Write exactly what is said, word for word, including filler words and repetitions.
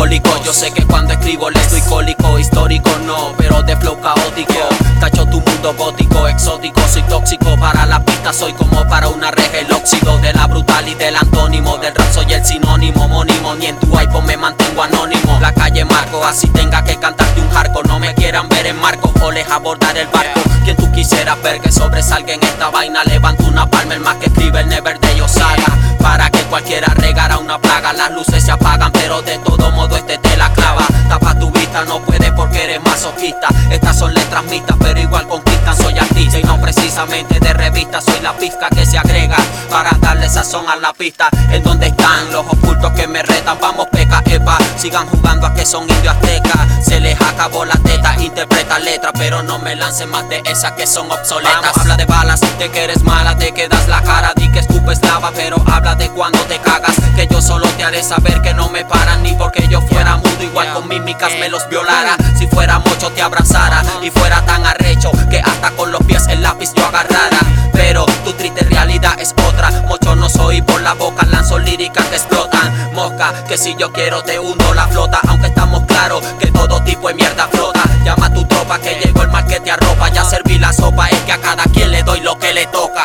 alcohólico. Yo sé que cuando escribo le estoy cólico, histórico no, pero de flow caótico. Tacho tu mundo gótico, exótico, soy tóxico para la pista, soy como para una reja el óxido de la brutal y del antónimo. Del rap soy el sinónimo, homónimo, ni en tu iPhone me mantengo anónimo. La calle marco, así tenga que cantarte un hardcore. No me quieran ver en marco o les abordar el barco. Quien tú quisieras ver que sobresalga en esta vaina, levanta una palma, el más que escribe el Never de Osaka. Para que cualquiera regara una plaga, las luces se apagan, pero de todo modo este te la clava. Tapa tu vista, no puedes porque eres masoquista. Estas son letras mixtas, pero igual conquistan. Soy artista y no precisamente de revista. Soy la pizca que se agrega para darle sazón a la pista. ¿En donde están los ocultos que me retan? Vamos peca, epa, sigan jugando a que son indios aztecas. Se les acabó la teta, interpreta letra, pero no me lancen más de esas que son obsoletas. Vamos, habla de balas, de que eres mala, te quedas la cara, di que escupes lava, pero habla de cuando te cagas, que yo solo te haré saber que no me paran, ni porque yo fuera mudo, igual con mímicas me los violara. Si fuera mocho te abrazara, y fuera tan arrecho que hasta con los pies el lápiz yo agarrara. Pero tu triste realidad es otra, mocho no soy, por la boca lanzo líricas que explotan. Mosca, que si yo quiero te hundo la flota, aunque estamos claros que todo tipo de mierda flota. Llama a tu tropa que llegó el mal que te arropa, ya serví la sopa, es que a cada quien le doy lo que le toca.